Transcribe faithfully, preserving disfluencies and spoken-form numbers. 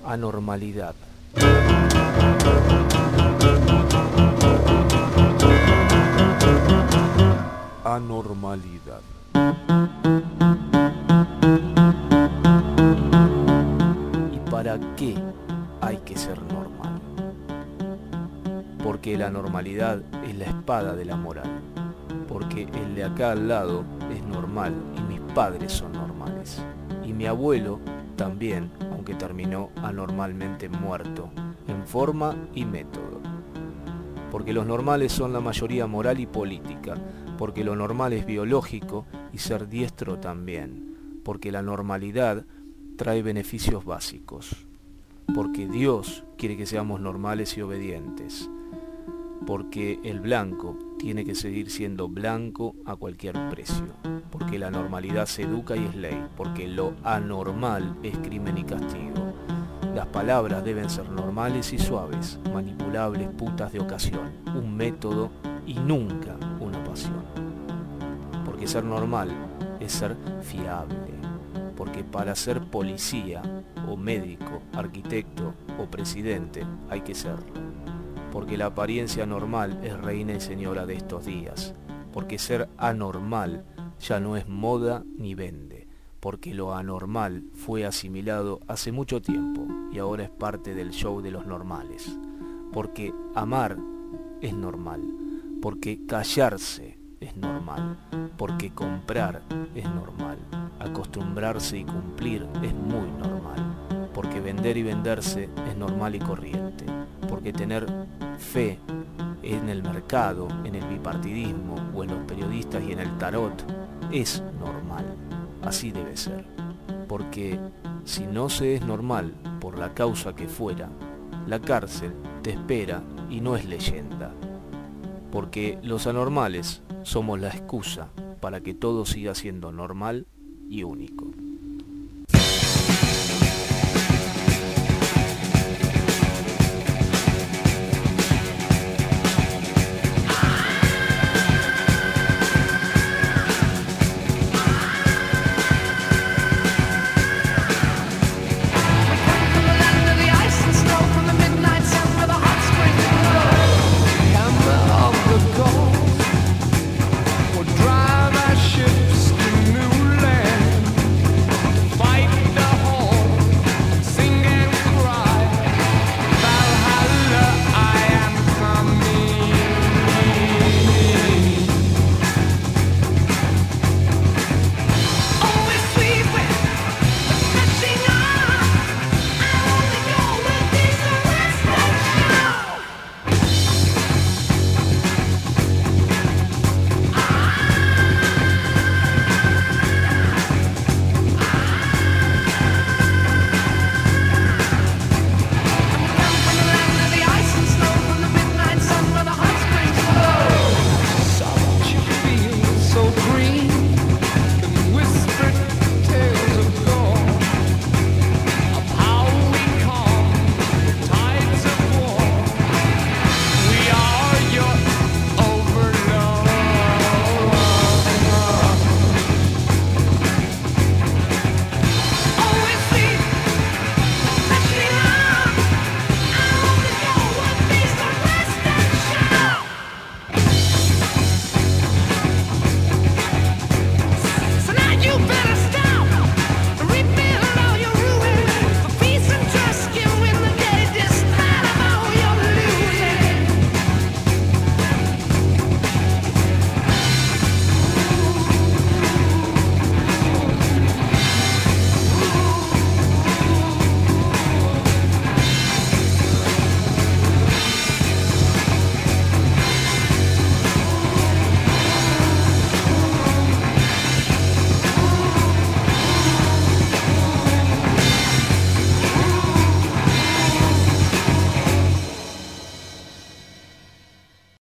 Anormalidad. Anormalidad. ¿Y para qué hay que ser normal? Porque la normalidad es la espada de la moral. Porque el de acá al lado es normal y mis padres son normales. Y mi abuelo también, aunque terminó anormalmente muerto, en forma y método. Porque los normales son la mayoría moral y política. Porque lo normal es biológico y ser diestro también. Porque la normalidad trae beneficios básicos. Porque Dios quiere que seamos normales y obedientes. Porque el blanco tiene que seguir siendo blanco a cualquier precio. Porque la normalidad se educa y es ley. Porque lo anormal es crimen y castigo. Las palabras deben ser normales y suaves, manipulables, putas de ocasión, un método y nunca una pasión. Porque ser normal es ser fiable. Porque para ser policía, o médico, arquitecto o presidente hay que serlo. Porque la apariencia normal es reina y señora de estos días. Porque ser anormal ya no es moda ni vende. Porque lo anormal fue asimilado hace mucho tiempo y ahora es parte del show de los normales. Porque amar es normal. Porque callarse es normal. Porque comprar es normal. Acostumbrarse y cumplir es muy normal. Porque vender y venderse es normal y corriente. Porque tener fe en el mercado, en el bipartidismo o en los periodistas y en el tarot es normal. Así debe ser. Porque si no se es normal por la causa que fuera, la cárcel te espera y no es leyenda. Porque los anormales somos la excusa para que todo siga siendo normal y único.